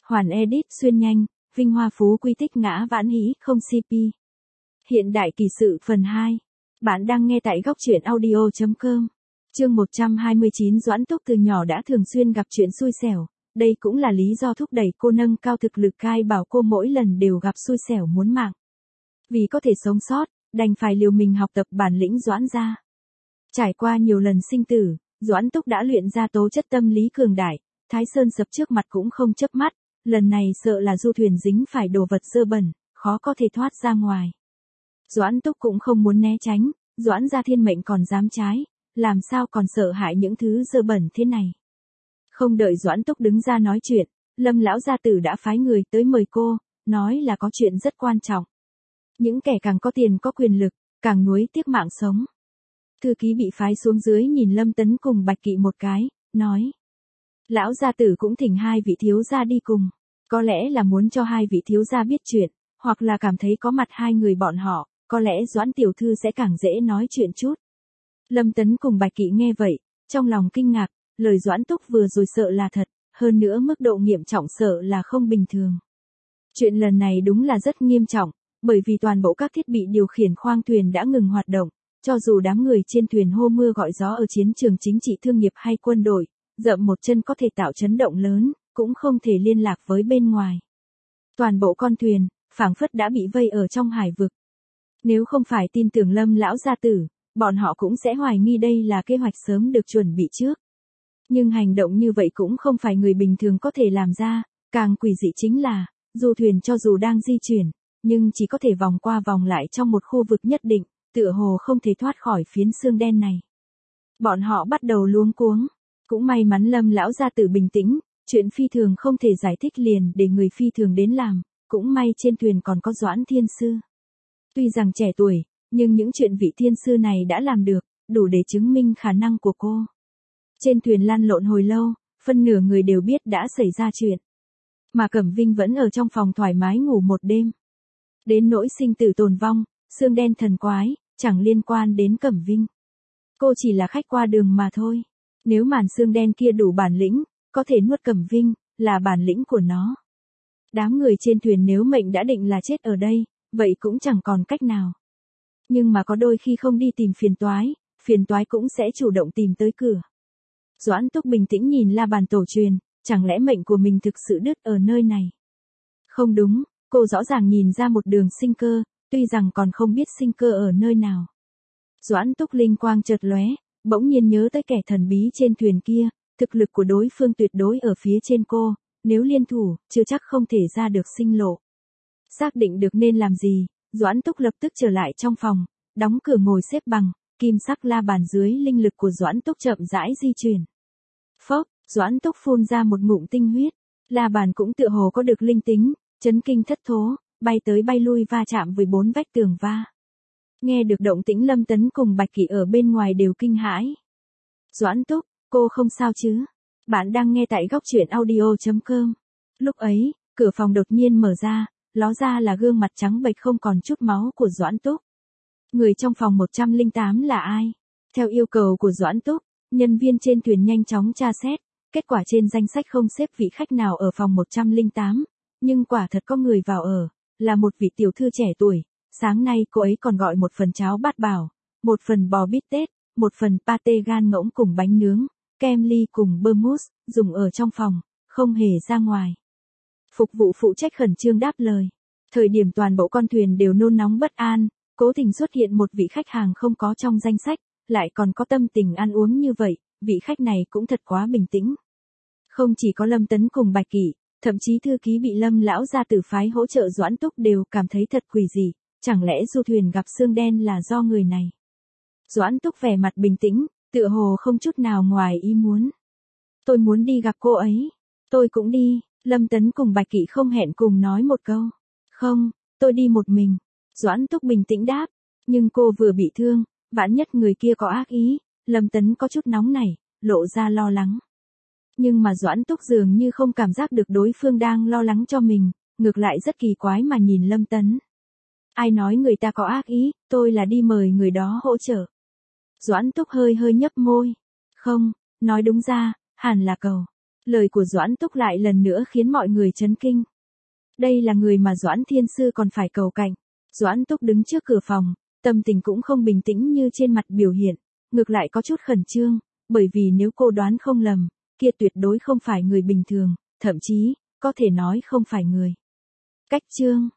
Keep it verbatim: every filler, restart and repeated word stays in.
Hoàn edit xuyên nhanh, vinh hoa phú quý tích ngã vãn hĩ không xê pê. Hiện đại kỳ sự phần hai. Bạn đang nghe tại góc truyện audio chấm com. Chương một trăm hai mươi chín. Doãn Túc từ nhỏ đã thường xuyên gặp chuyện xui xẻo, đây cũng là lý do thúc đẩy cô nâng cao thực lực cai bảo cô mỗi lần đều gặp xui xẻo muốn mạng. Vì có thể sống sót, đành phải liều mình học tập bản lĩnh Doãn gia. Trải qua nhiều lần sinh tử, Doãn Túc đã luyện ra tố chất tâm lý cường đại, Thái Sơn sập trước mặt cũng không chớp mắt, lần này sợ là du thuyền dính phải đồ vật dơ bẩn, khó có thể thoát ra ngoài. Doãn Túc cũng không muốn né tránh, Doãn gia thiên mệnh còn dám trái, làm sao còn sợ hãi những thứ dơ bẩn thế này. Không đợi Doãn Túc đứng ra nói chuyện, Lâm lão gia tử đã phái người tới mời cô, nói là có chuyện rất quan trọng. Những kẻ càng có tiền có quyền lực, càng nuối tiếc mạng sống. Thư ký bị phái xuống dưới nhìn Lâm Tấn cùng Bạch Kỵ một cái, nói. Lão gia tử cũng thỉnh hai vị thiếu gia đi cùng, có lẽ là muốn cho hai vị thiếu gia biết chuyện, hoặc là cảm thấy có mặt hai người bọn họ, có lẽ Doãn tiểu thư sẽ càng dễ nói chuyện chút. Lâm Tấn cùng Bạch Kỵ nghe vậy, trong lòng kinh ngạc, lời Doãn Túc vừa rồi sợ là thật, hơn nữa mức độ nghiêm trọng sợ là không bình thường. Chuyện lần này đúng là rất nghiêm trọng, bởi vì toàn bộ các thiết bị điều khiển khoang thuyền đã ngừng hoạt động, cho dù đám người trên thuyền hô mưa gọi gió ở chiến trường chính trị thương nghiệp hay quân đội, dậm một chân có thể tạo chấn động lớn, cũng không thể liên lạc với bên ngoài. Toàn bộ con thuyền, phảng phất đã bị vây ở trong hải vực. Nếu không phải tin tưởng Lâm lão gia tử, bọn họ cũng sẽ hoài nghi đây là kế hoạch sớm được chuẩn bị trước. Nhưng hành động như vậy cũng không phải người bình thường có thể làm ra, càng quỷ dị chính là, du thuyền cho dù đang di chuyển, nhưng chỉ có thể vòng qua vòng lại trong một khu vực nhất định, tựa hồ không thể thoát khỏi phiến xương đen này. Bọn họ bắt đầu luống cuống, cũng may mắn Lâm lão gia tử bình tĩnh, chuyện phi thường không thể giải thích liền để người phi thường đến làm, cũng may trên thuyền còn có Doãn thiên sư. Tuy rằng trẻ tuổi, nhưng những chuyện vị thiên sư này đã làm được, đủ để chứng minh khả năng của cô. Trên thuyền lăn lộn hồi lâu, phân nửa người đều biết đã xảy ra chuyện. Mà Cẩm Vinh vẫn ở trong phòng thoải mái ngủ một đêm. Đến nỗi sinh tử tồn vong, xương đen thần quái, chẳng liên quan đến Cẩm Vinh. Cô chỉ là khách qua đường mà thôi. Nếu màn xương đen kia đủ bản lĩnh, có thể nuốt Cẩm Vinh, là bản lĩnh của nó. Đám người trên thuyền nếu mệnh đã định là chết ở đây, vậy cũng chẳng còn cách nào. Nhưng mà có đôi khi không đi tìm phiền toái, phiền toái cũng sẽ chủ động tìm tới cửa. Doãn Túc bình tĩnh nhìn la bàn tổ truyền, chẳng lẽ mệnh của mình thực sự đứt ở nơi này? Không đúng, cô rõ ràng nhìn ra một đường sinh cơ, tuy rằng còn không biết sinh cơ ở nơi nào. Doãn Túc linh quang chợt lóe, bỗng nhiên nhớ tới kẻ thần bí trên thuyền kia, thực lực của đối phương tuyệt đối ở phía trên cô, nếu liên thủ, chưa chắc không thể ra được sinh lộ. Xác định được nên làm gì, Doãn Túc lập tức trở lại trong phòng, đóng cửa ngồi xếp bằng, kim sắc la bàn dưới linh lực của Doãn Túc chậm rãi di chuyển. Phốc, Doãn Túc phun ra một ngụm tinh huyết, la bàn cũng tựa hồ có được linh tính, chấn kinh thất thố, bay tới bay lui va chạm với bốn vách tường va. Nghe được động tĩnh Lâm Tấn cùng Bạch Kỵ ở bên ngoài đều kinh hãi. Doãn Túc, cô không sao chứ? Bạn đang nghe tại góc truyện audio chấm com. Lúc ấy, cửa phòng đột nhiên mở ra, ló ra là gương mặt trắng bệch không còn chút máu của Doãn Túc. Người trong phòng một trăm lẻ tám là ai? Theo yêu cầu của Doãn Túc, nhân viên trên thuyền nhanh chóng tra xét, kết quả trên danh sách không xếp vị khách nào ở phòng một trăm lẻ tám, nhưng quả thật có người vào ở, là một vị tiểu thư trẻ tuổi. Sáng nay cô ấy còn gọi một phần cháo bát bảo, một phần bò bít tết, một phần pate gan ngỗng cùng bánh nướng, kem ly cùng bơ mousse, dùng ở trong phòng, không hề ra ngoài. Phục vụ phụ trách khẩn trương đáp lời. Thời điểm toàn bộ con thuyền đều nôn nóng bất an, cố tình xuất hiện một vị khách hàng không có trong danh sách, lại còn có tâm tình ăn uống như vậy, vị khách này cũng thật quá bình tĩnh. Không chỉ có Lâm Tấn cùng Bạch Kỵ, thậm chí thư ký bị Lâm lão gia tử phái hỗ trợ Doãn Túc đều cảm thấy thật quỷ dị, chẳng lẽ du thuyền gặp xương đen là do người này. Doãn Túc vẻ mặt bình tĩnh, tựa hồ không chút nào ngoài ý muốn. Tôi muốn đi gặp cô ấy. Tôi cũng đi, Lâm Tấn cùng Bạch Kỵ không hẹn cùng nói một câu. Không, tôi đi một mình. Doãn Túc bình tĩnh đáp, nhưng cô vừa bị thương, vạn nhất người kia có ác ý, Lâm Tấn có chút nóng nảy, lộ ra lo lắng. Nhưng mà Doãn Túc dường như không cảm giác được đối phương đang lo lắng cho mình, ngược lại rất kỳ quái mà nhìn Lâm Tấn. Ai nói người ta có ác ý, tôi là đi mời người đó hỗ trợ. Doãn Túc hơi hơi nhấp môi. Không, nói đúng ra, hẳn là cầu. Lời của Doãn Túc lại lần nữa khiến mọi người chấn kinh. Đây là người mà Doãn Thiên Sư còn phải cầu cạnh. Doãn Túc đứng trước cửa phòng, tâm tình cũng không bình tĩnh như trên mặt biểu hiện, ngược lại có chút khẩn trương, bởi vì nếu cô đoán không lầm, kia tuyệt đối không phải người bình thường, thậm chí, có thể nói không phải người. Cách chương